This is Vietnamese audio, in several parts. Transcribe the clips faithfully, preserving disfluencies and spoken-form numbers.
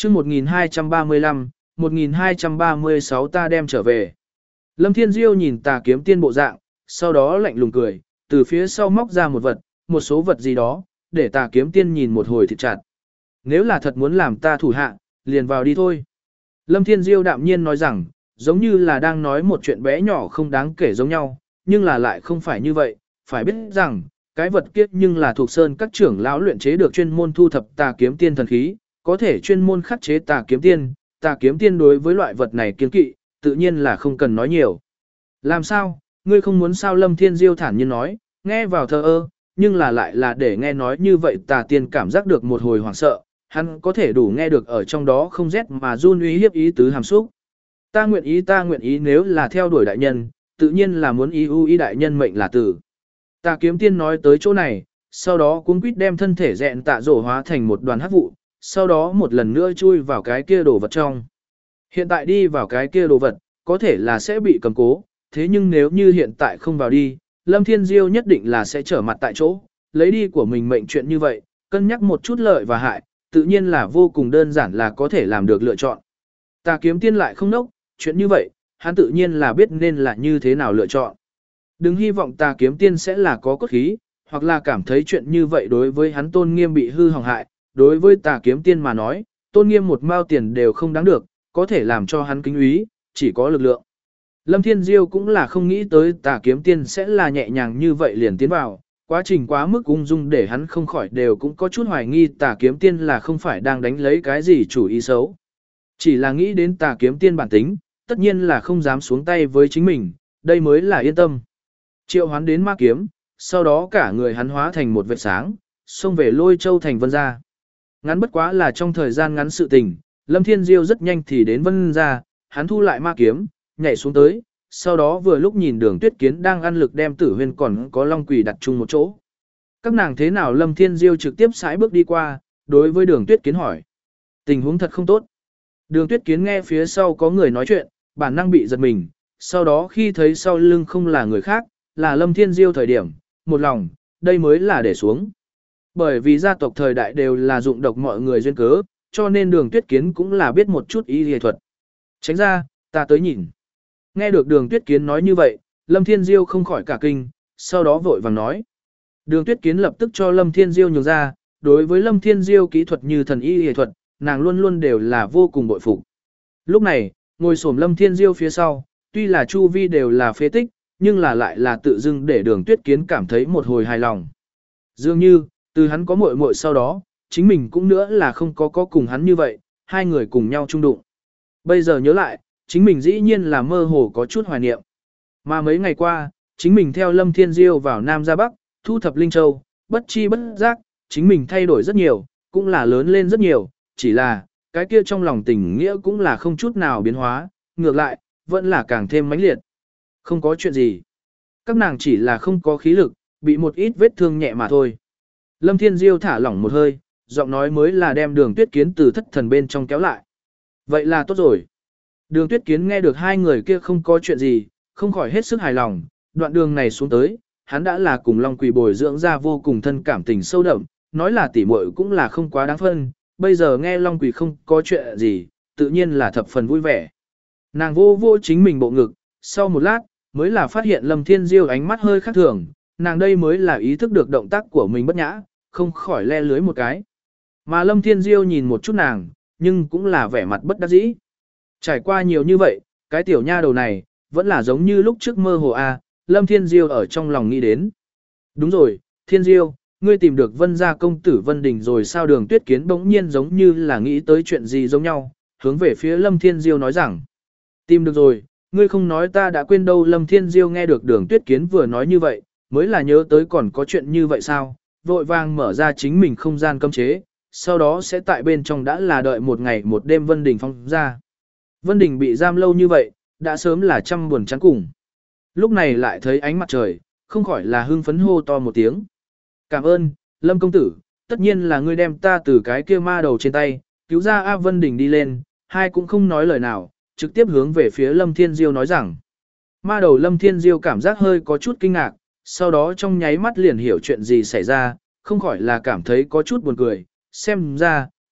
chương một nghìn hai trăm ba mươi lăm, một nghìn hai trăm ba mươi sáu ta đem trở về. Lâm Thiên Diêu nhìn Tà Kiếm Tiên bộ dạng, sau đó lạnh lùng cười, từ phía sau móc ra một vật, một số vật gì đó, để Tà Kiếm Tiên nhìn một hồi thịt chặt. Nếu là thật muốn làm ta thủ hạ, liền vào đi thôi. Lâm Thiên Diêu đạm nhiên nói rằng, giống như là đang nói một chuyện bé nhỏ không đáng kể giống nhau, nhưng là lại không phải như vậy, phải biết rằng, cái vật kiết nhưng là thuộc sơn các trưởng lão luyện chế được chuyên môn thu thập Tà Kiếm Tiên thần khí, có thể chuyên môn khắc chế Tà Kiếm Tiên, Tà Kiếm Tiên đối với loại vật này kiêng kỵ, tự nhiên là không cần nói nhiều. Làm sao, ngươi không muốn sao? Lâm Thiên Diêu thản nhiên nói, nghe vào thờ ơ, nhưng là lại là để nghe nói như vậy Tà Tiên cảm giác được một hồi hoảng sợ, hắn có thể đủ nghe được ở trong đó không rét mà run uy hiếp ý tứ hàm xúc. Ta nguyện ý ta nguyện ý nếu là theo đuổi đại nhân, tự nhiên là muốn ý ưu ý đại nhân mệnh là tử. Tà Kiếm Tiên nói tới chỗ này, sau đó cuống quýt đem thân thể dẹn tạ rổ hóa thành một đoàn hắc vụ, sau đó một lần nữa chui vào cái kia đồ vật trong. Hiện tại đi vào cái kia đồ vật, có thể là sẽ bị cầm cố, thế nhưng nếu như hiện tại không vào đi, Lâm Thiên Diêu nhất định là sẽ trở mặt tại chỗ, lấy đi của mình mệnh chuyện như vậy, cân nhắc một chút lợi và hại, tự nhiên là vô cùng đơn giản là có thể làm được lựa chọn. Tà Kiếm Tiên lại không nốc, chuyện như vậy, hắn tự nhiên là biết nên là như thế nào lựa chọn. Đừng hy vọng Tà Kiếm Tiên sẽ là có cốt khí, hoặc là cảm thấy chuyện như vậy đối với hắn tôn nghiêm bị hư hỏng hại, đối với Tà Kiếm Tiên mà nói, tôn nghiêm một mao tiền đều không đáng được, có thể làm cho hắn kính úy, chỉ có lực lượng. Lâm Thiên Diêu cũng là không nghĩ tới Tà Kiếm Tiên sẽ là nhẹ nhàng như vậy liền tiến vào, quá trình quá mức ung dung để hắn không khỏi đều cũng có chút hoài nghi Tà Kiếm Tiên là không phải đang đánh lấy cái gì chủ ý xấu. Chỉ là nghĩ đến Tà Kiếm Tiên bản tính, tất nhiên là không dám xuống tay với chính mình, đây mới là yên tâm. Triệu hoán đến ma kiếm, sau đó cả người hắn hóa thành một vệt sáng, xông về Lôi Châu thành Vân gia. Ngắn bất quá là trong thời gian ngắn sự tình, Lâm Thiên Diêu rất nhanh thì đến Vân gia, hắn thu lại ma kiếm, nhảy xuống tới, sau đó vừa lúc nhìn Đường Tuyết Kiến đang ăn lực đem Tử Huyên còn có Long Quỷ đặt chung một chỗ. Các nàng thế nào? Lâm Thiên Diêu trực tiếp sải bước đi qua, đối với Đường Tuyết Kiến hỏi. Tình huống thật không tốt. Đường Tuyết Kiến nghe phía sau có người nói chuyện, bản năng bị giật mình, sau đó khi thấy sau lưng không là người khác, là Lâm Thiên Diêu thời điểm, một lòng, đây mới là để xuống. Bởi vì gia tộc thời đại đều là dụng độc mọi người duyên cớ, cho nên Đường Tuyết Kiến cũng là biết một chút y y thuật. Tránh ra, ta tới nhìn. Nghe được Đường Tuyết Kiến nói như vậy, Lâm Thiên Diêu không khỏi cả kinh, sau đó vội vàng nói. Đường Tuyết Kiến lập tức cho Lâm Thiên Diêu nhường ra, đối với Lâm Thiên Diêu kỹ thuật như thần y y thuật, nàng luôn luôn đều là vô cùng bội phục. Lúc này, ngồi xổm Lâm Thiên Diêu phía sau, tuy là chu vi đều là phế tích, nhưng là lại là tự dưng để Đường Tuyết Kiến cảm thấy một hồi hài lòng. Dường như, từ hắn có muội muội sau đó, chính mình cũng nữa là không có có cùng hắn như vậy, hai người cùng nhau chung đụng. Bây giờ nhớ lại, chính mình dĩ nhiên là mơ hồ có chút hoài niệm. Mà mấy ngày qua, chính mình theo Lâm Thiên Diêu vào Nam ra Bắc, thu thập Linh Châu, bất chi bất giác, chính mình thay đổi rất nhiều, cũng là lớn lên rất nhiều, chỉ là, cái kia trong lòng tình nghĩa cũng là không chút nào biến hóa, ngược lại, vẫn là càng thêm mãnh liệt. Không có chuyện gì. Các nàng chỉ là không có khí lực, bị một ít vết thương nhẹ mà thôi. Lâm Thiên Diêu thả lỏng một hơi, giọng nói mới là đem Đường Tuyết Kiến từ thất thần bên trong kéo lại. Vậy là tốt rồi. Đường Tuyết Kiến nghe được hai người kia không có chuyện gì, không khỏi hết sức hài lòng, đoạn đường này xuống tới, hắn đã là cùng Long Quỷ bồi dưỡng ra vô cùng thân cảm tình sâu đậm, nói là tỉ muội cũng là không quá đáng phân, bây giờ nghe Long Quỷ không có chuyện gì, tự nhiên là thập phần vui vẻ. Nàng vô vô chính mình bộ ngực, sau một lát, mới là phát hiện Lâm Thiên Diêu ánh mắt hơi khác thường, nàng đây mới là ý thức được động tác của mình bất nhã, không khỏi le lưới một cái. Mà Lâm Thiên Diêu nhìn một chút nàng, nhưng cũng là vẻ mặt bất đắc dĩ. Trải qua nhiều như vậy, cái tiểu nha đầu này, vẫn là giống như lúc trước mơ hồ a. Lâm Thiên Diêu ở trong lòng nghĩ đến. Đúng rồi, Thiên Diêu, ngươi tìm được Vân gia công tử Vân Đình rồi sao? Đường Tuyết Kiến bỗng nhiên giống như là nghĩ tới chuyện gì giống nhau, hướng về phía Lâm Thiên Diêu nói rằng. Tìm được rồi, ngươi không nói ta đã quên đâu. Lâm Thiên Diêu nghe được Đường Tuyết Kiến vừa nói như vậy, mới là nhớ tới còn có chuyện như vậy sao, vội vàng mở ra chính mình không gian cấm chế, sau đó sẽ tại bên trong đã là đợi một ngày một đêm Vân Đình phong ra. Vân Đình bị giam lâu như vậy, đã sớm là trăm buồn chán cùng. Lúc này lại thấy ánh mặt trời, không khỏi là hưng phấn hô to một tiếng. Cảm ơn, Lâm công tử, tất nhiên là ngươi đem ta từ cái kia ma đầu trên tay, cứu ra. A Vân Đình đi lên, hai cũng không nói lời nào, trực tiếp hướng về phía Lâm Thiên Diêu nói rằng. Ma đầu Lâm Thiên Diêu cảm giác hơi có chút kinh ngạc, sau đó trong nháy mắt liền hiểu chuyện gì xảy ra, không khỏi là cảm thấy có chút buồn cười, xem ra,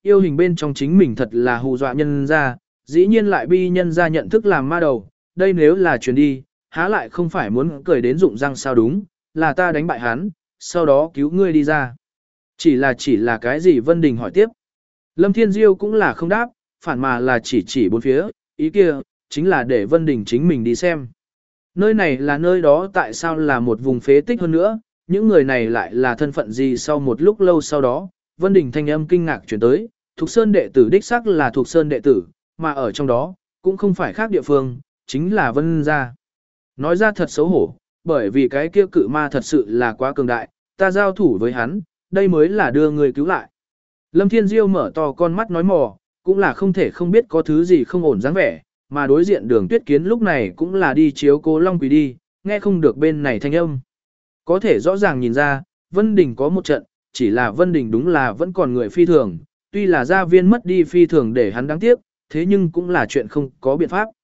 yêu hình bên trong chính mình thật là hù dọa nhân ra, dĩ nhiên lại bi nhân ra nhận thức làm ma đầu, đây nếu là truyền đi, há lại không phải muốn cười đến rụng răng sao đúng, là ta đánh bại hắn, sau đó cứu ngươi đi ra. Chỉ là chỉ là cái gì Vân Đình hỏi tiếp. Lâm Thiên Diêu cũng là không đáp, phản mà là chỉ chỉ bốn phía, ý kia, chính là để Vân Đình chính mình đi xem. Nơi này là nơi đó tại sao là một vùng phế tích hơn nữa, những người này lại là thân phận gì sau một lúc lâu sau đó, Vân Đình thanh âm kinh ngạc chuyển tới, Thục Sơn đệ tử đích xác là Thục Sơn đệ tử, mà ở trong đó, cũng không phải khác địa phương, chính là Vân gia. Nói ra thật xấu hổ, bởi vì cái kia cự ma thật sự là quá cường đại, ta giao thủ với hắn, đây mới là đưa người cứu lại. Lâm Thiên Diêu mở to con mắt nói mò, cũng là không thể không biết có thứ gì không ổn dáng vẻ, mà đối diện Đường Tuyết Kiến lúc này cũng là đi chiếu cố Long Quỳ đi, nghe không được bên này thanh âm. Có thể rõ ràng nhìn ra, Vân Đình có một trận, chỉ là Vân Đình đúng là vẫn còn người phi thường, tuy là gia viên mất đi phi thường để hắn đáng tiếc, thế nhưng cũng là chuyện không có biện pháp.